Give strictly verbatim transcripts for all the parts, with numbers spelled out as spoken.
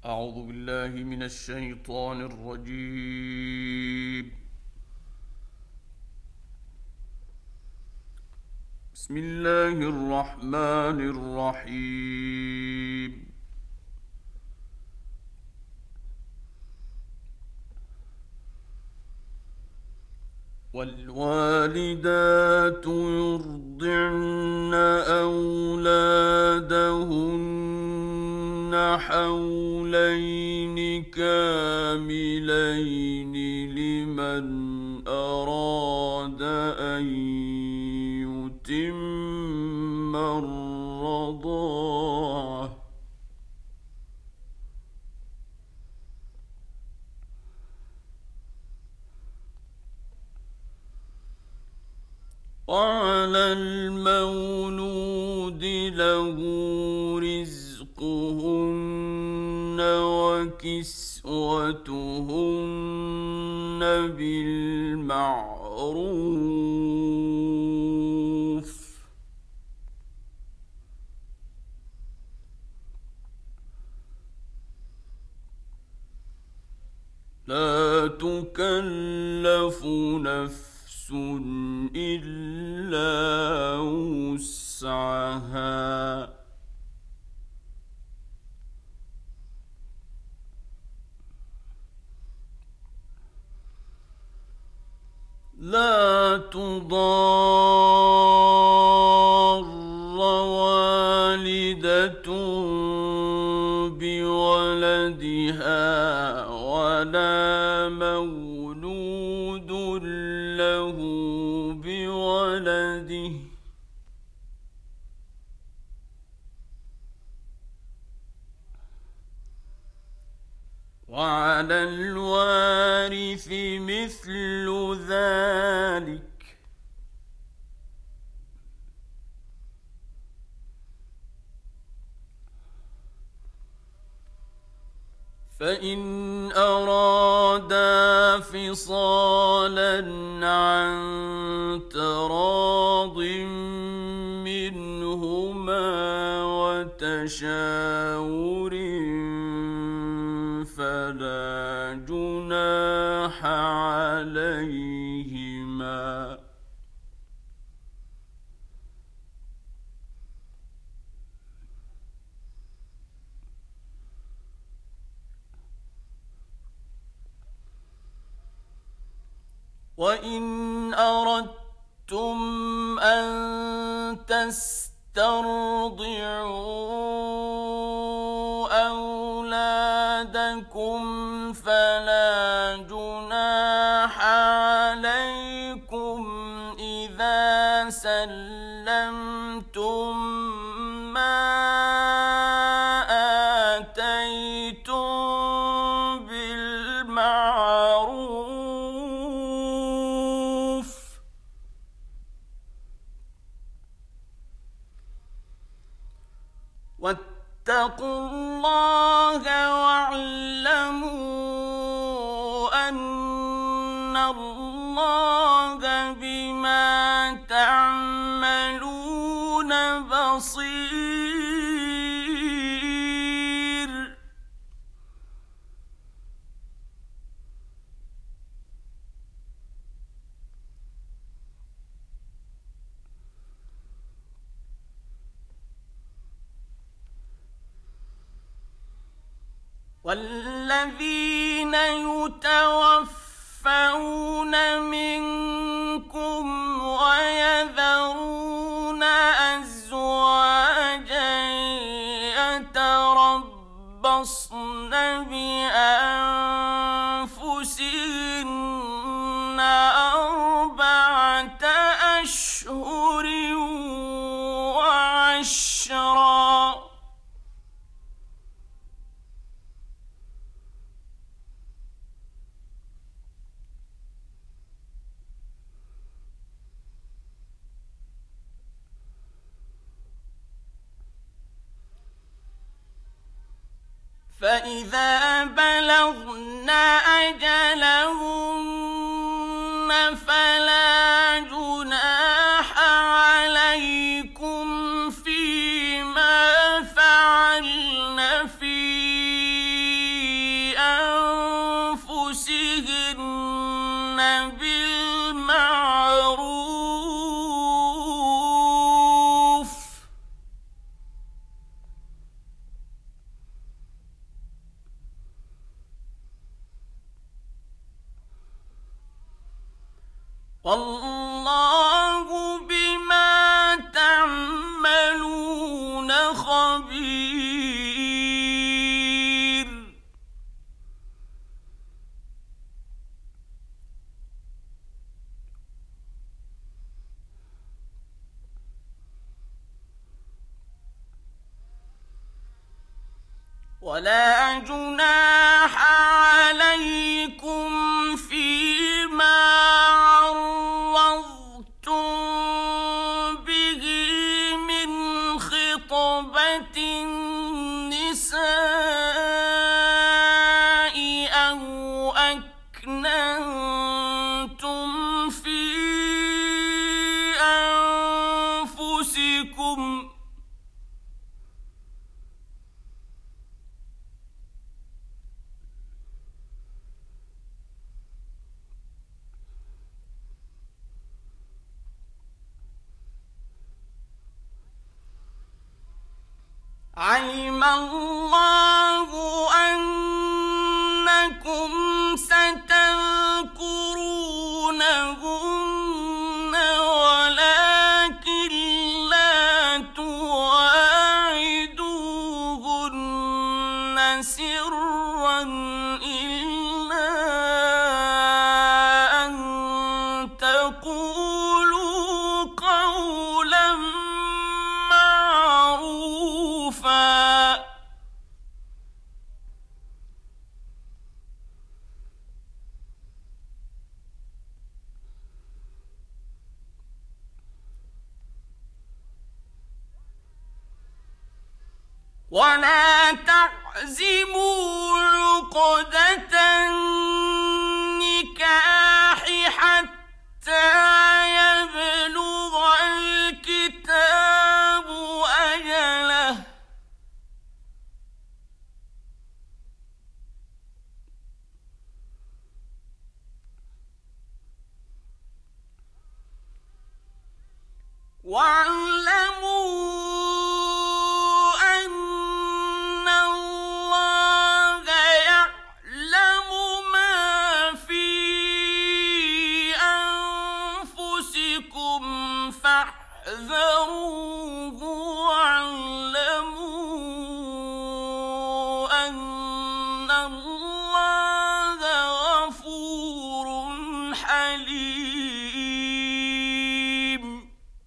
أعوذ بالله من الشيطان الرجيم. بسم الله الرحمن الرحيم. والوالدات يرضعن أولادهن حولين كاملين لمن أراد أن يتم الرضاعة. وعلى المولود له رزقهن وكسوتهن بالمعروف. لا تكلف نفس إلا وسعها. لا تضار والدة بولدها ولا مولود له بولده. وعلى الوارث مثل ذلك. فإن أرادا فصالا عن تراض منهما وتشاور فلا جناح عليهما. وإن أردتم أن تسترضعوا أولادكم فلا جناح عليكم إذا سلمتم ما آتيتم بالمعروف. واتقوا الله واعلموا أن الله بما تعملون بصير. والذين يتوفون منكم ويذرون أزواجا يتربصن بأنفسهن أربعة أشهر وعشرا. فإذا بلغن أجلهن فلا جناح عليكم فيما فعلن في والله بما تعملون خبير. ولا جناح عليكم فيما عرضتم به من خطبة النساء أو أكننتم في أنفسكم علم الله أنكم ستذكرونهن ولكن لا تواعدوهن سرا إلا أن تقولوا قولا معروفا. ولا تعزموا عقدة النكاح حتى يبلغ الكتاب أجله. واعلموا أن الله يعلم ما في أنفسكم فاحذروه واعلموا أن الله غفور حليم.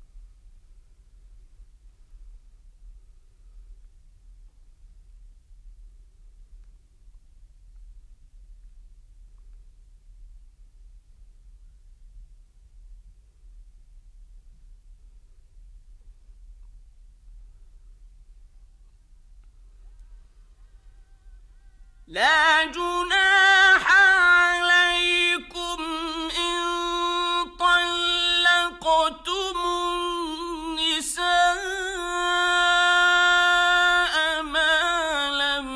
لا جناح عليكم إن طلقتم النساء ما لم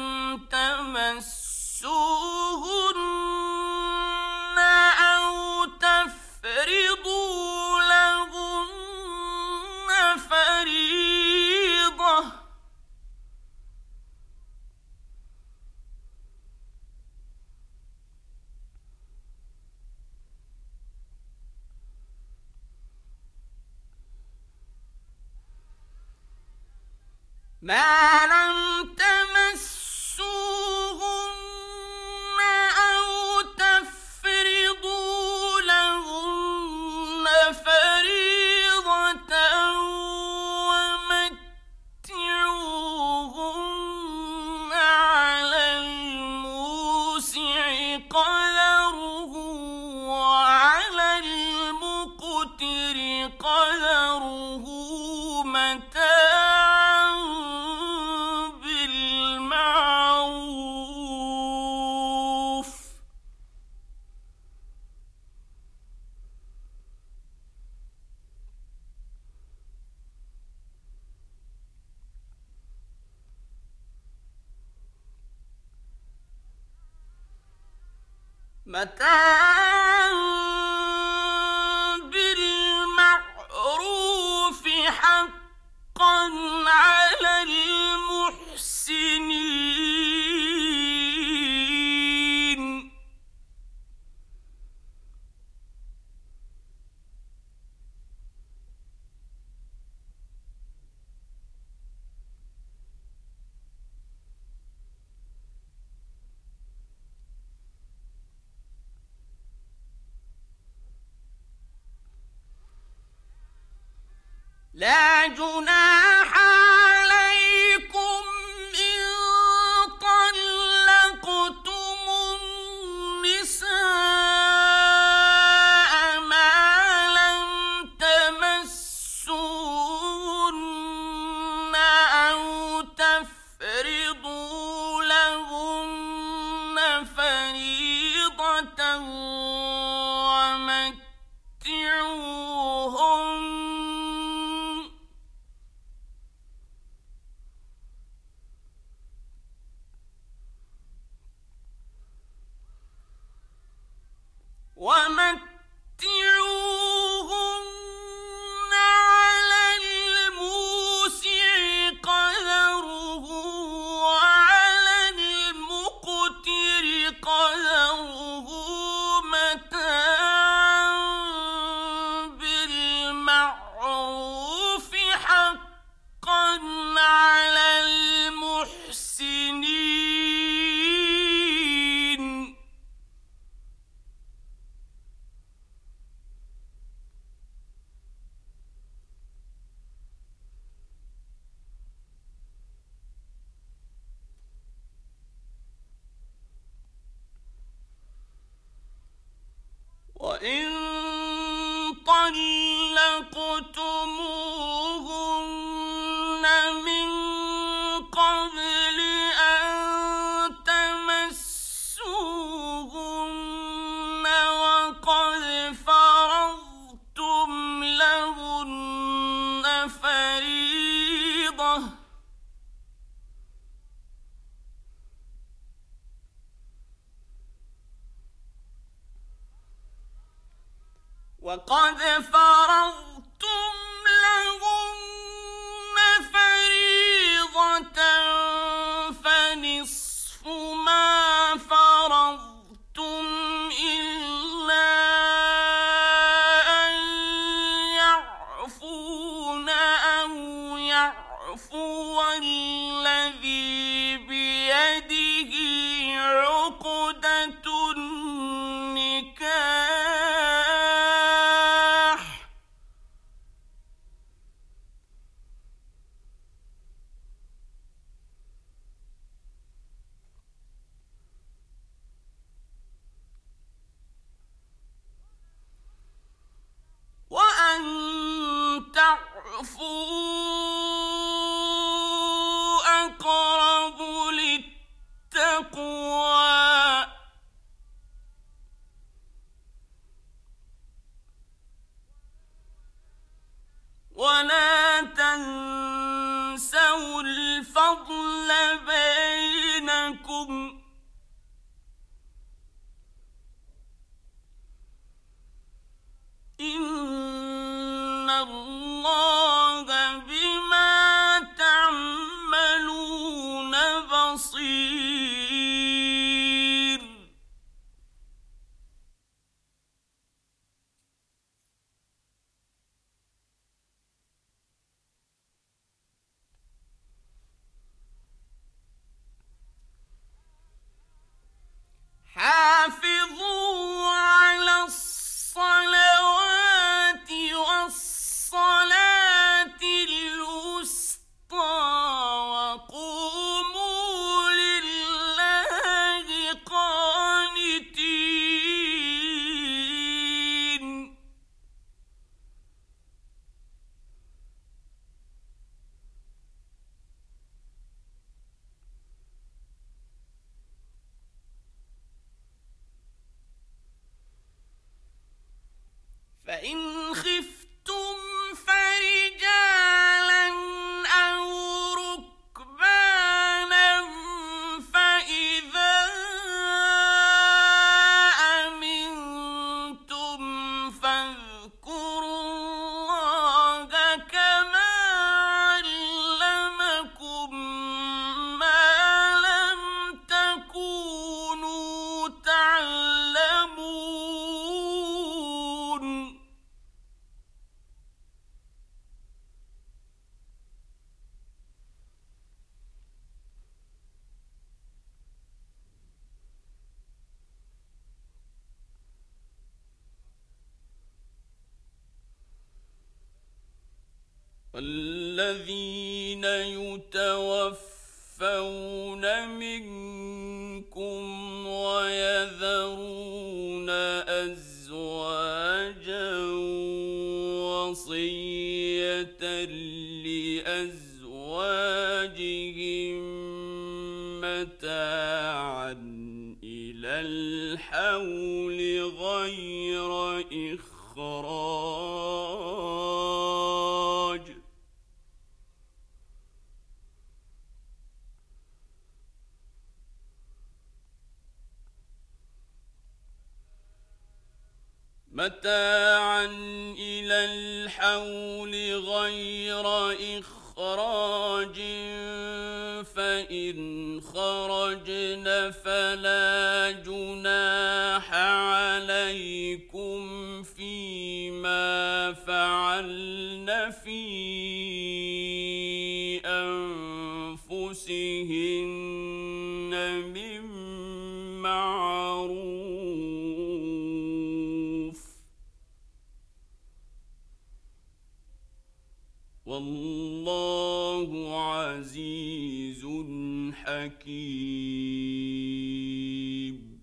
تمسوهن أو تفرضوا لهن فريضة. ما لم تمسوهن أو تفرضوا لهن فريضة ومتعوهن على الموسع قدره وعلى المقتر قدره متاعا بالمعروف. متاعا بالمعروف حقا على المحسنين. لا جناح عليكم إن طلقتم النساء ما لم تمسوهن أو تفرضوا لهن فريضة ومتعوهن على الموسع قدره وعلى المقتر قدره متاعا بالمعروف حقا على المحسنين. وإن طلقتموهن من قبل أن تمسوهن وقد فرضتم لهن فريضة وقد فرضتم لهن فريضة فنصف ما فرضتم إلا أن يعفون أو يعفو الذي بيده عقدة النكاح وأن تعفوا أقرب للتقوى ولا تنسوا الفضل بينكم إن الله بما تعملون بصير. حافظوا على الصلوات والصلاة الوسطى وقوموا لله قانتين. فإن خفتم فرجالا أو ركبانا فإذا أمنتم فاذكروا الله كما علمكم ما لم تكونوا تعلمون. الذين يتوفون منكم ويذرون أزواجا وصية لأزواجهم متاعا إلى الحول غير إخراج متاعا إلى الحول غير إخراج فإن خرجن فلا جناح عليكم فيما فعلن في أنفسهن من معروف والله عزيز حكيم.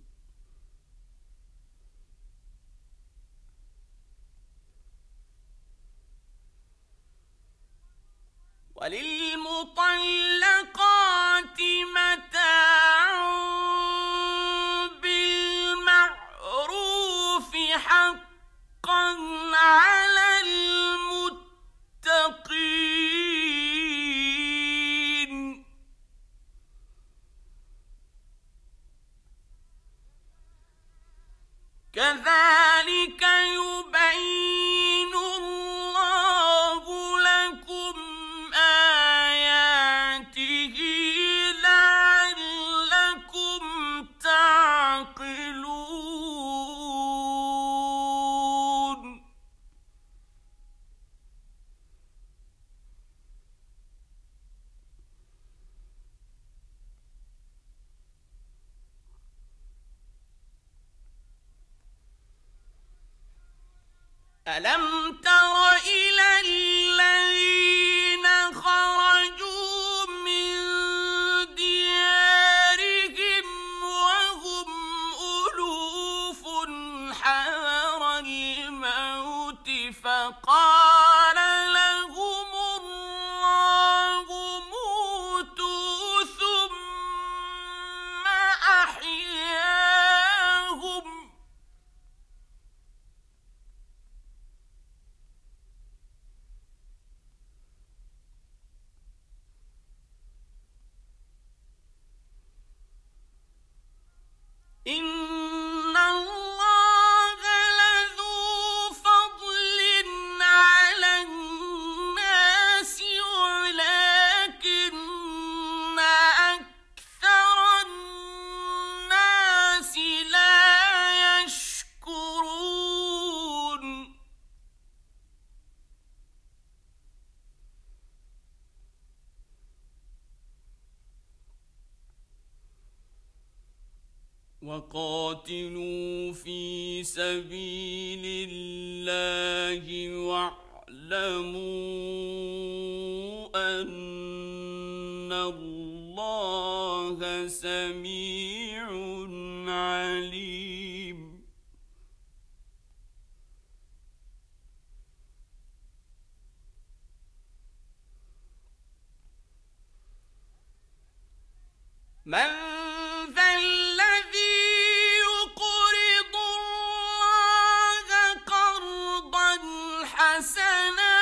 وللمطلقات متاع بالمعروف حقا على المتقين كذلك يبين الله لكم آياته لعلكم تعقلون. ألم تر إلى الذين خرجوا من ديارهم وهم ألوف حذر الموت فقال لهم الله موتوا ثم أحياهم إن الله لذو فضل على الناس ولكن أكثر الناس لا يشكرون. وقاتلوا في سبيل الله واعلموا أن الله سميع عليم. من ذا الذي يقرض الله قرضا حسنا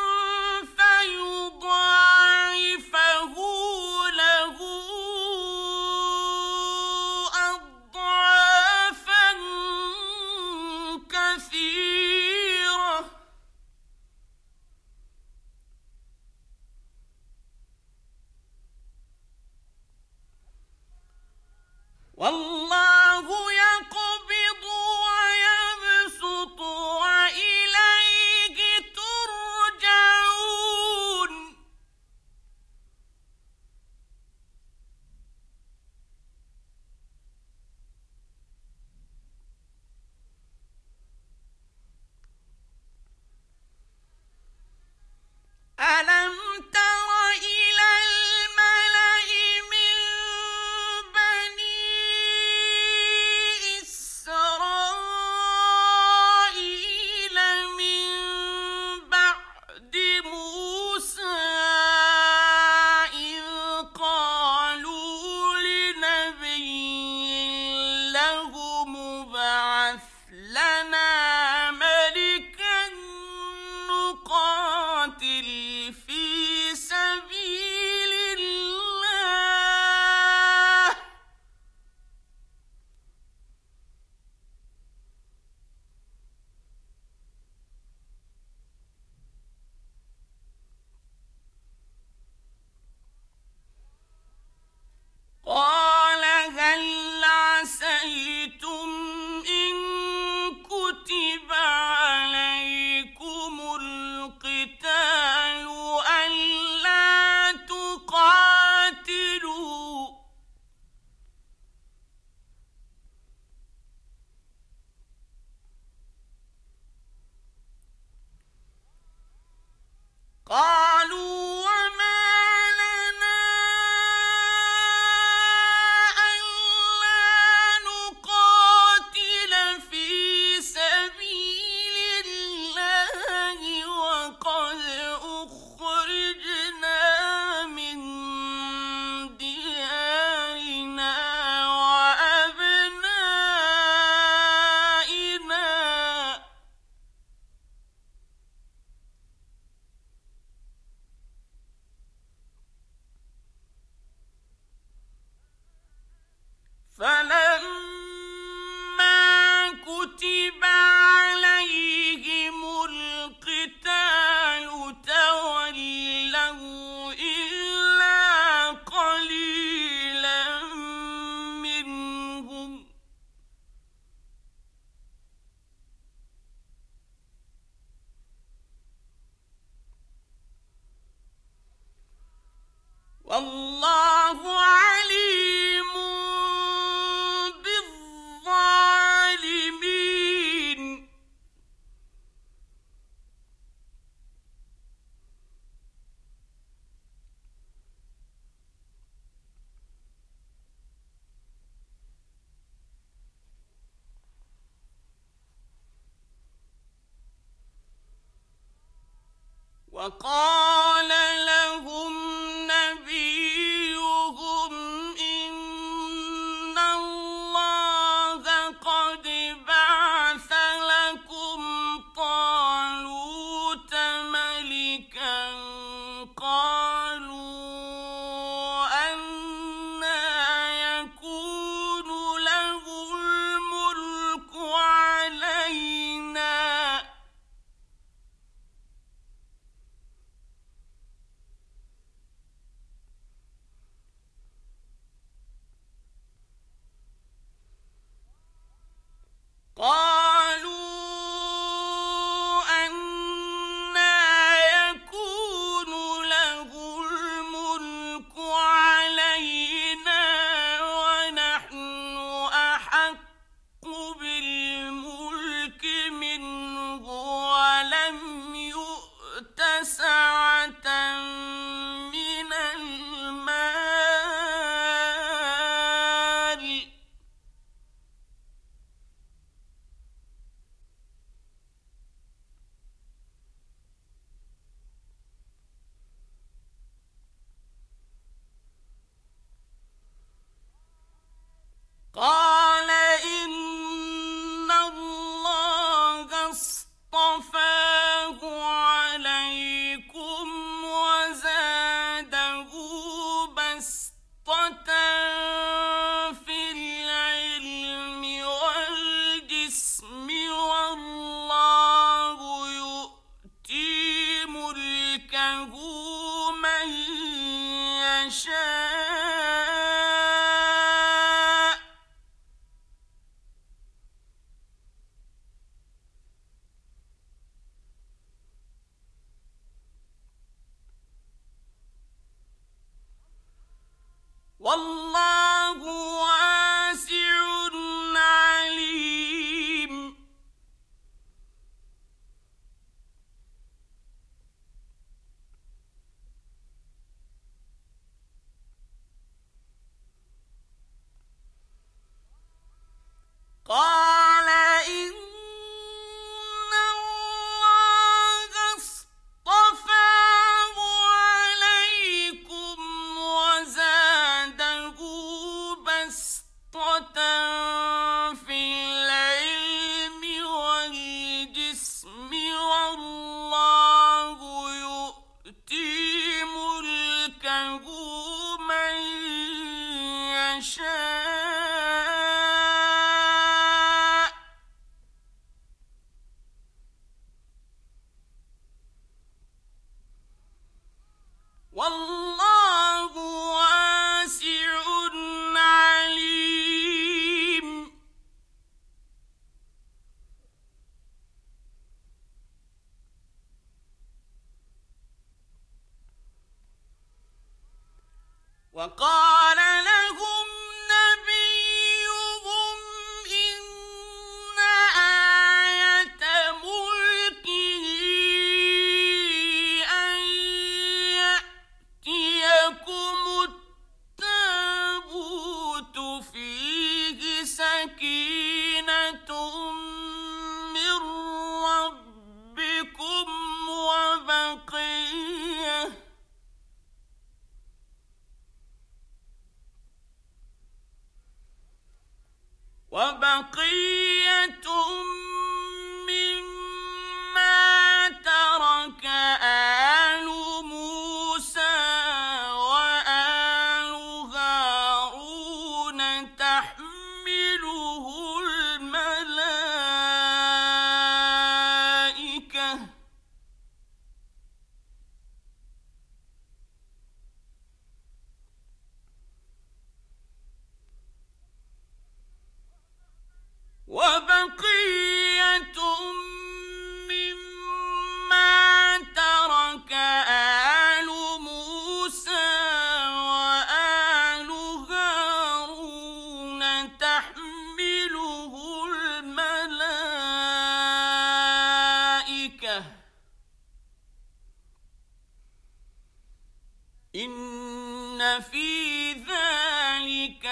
فيضاعفه له أضعافا كثيرة وقال لهم نبيهم إن الله قد بعث لكم طالوت ملكا قالوا أنى يكون له الملك علينا قالوا أنى يكون له الملك علينا ونحن أحق بالملك منه ولم يؤت سعة من المال قال إن الله اصطفاه عليكم وزاده بسطة في العلم والجسم والله يؤتي ملكه من يشاء والله واسع عليم قال إن الله اصطفاه عليكم وزاده بسطة في العلم والجسم والله يؤتي ملكه من يشاء والله واسع عليم وقال لهم نبيهم إن آية ملكه أن يأتيكم التابوت فيه سكينة من ربكم وبقية وبقية مما ترك آل موسى وآل هارون تحمله الملائكة وبقية مما ترك آل موسى وآل هارون تحمله الملائكة إن في ذلك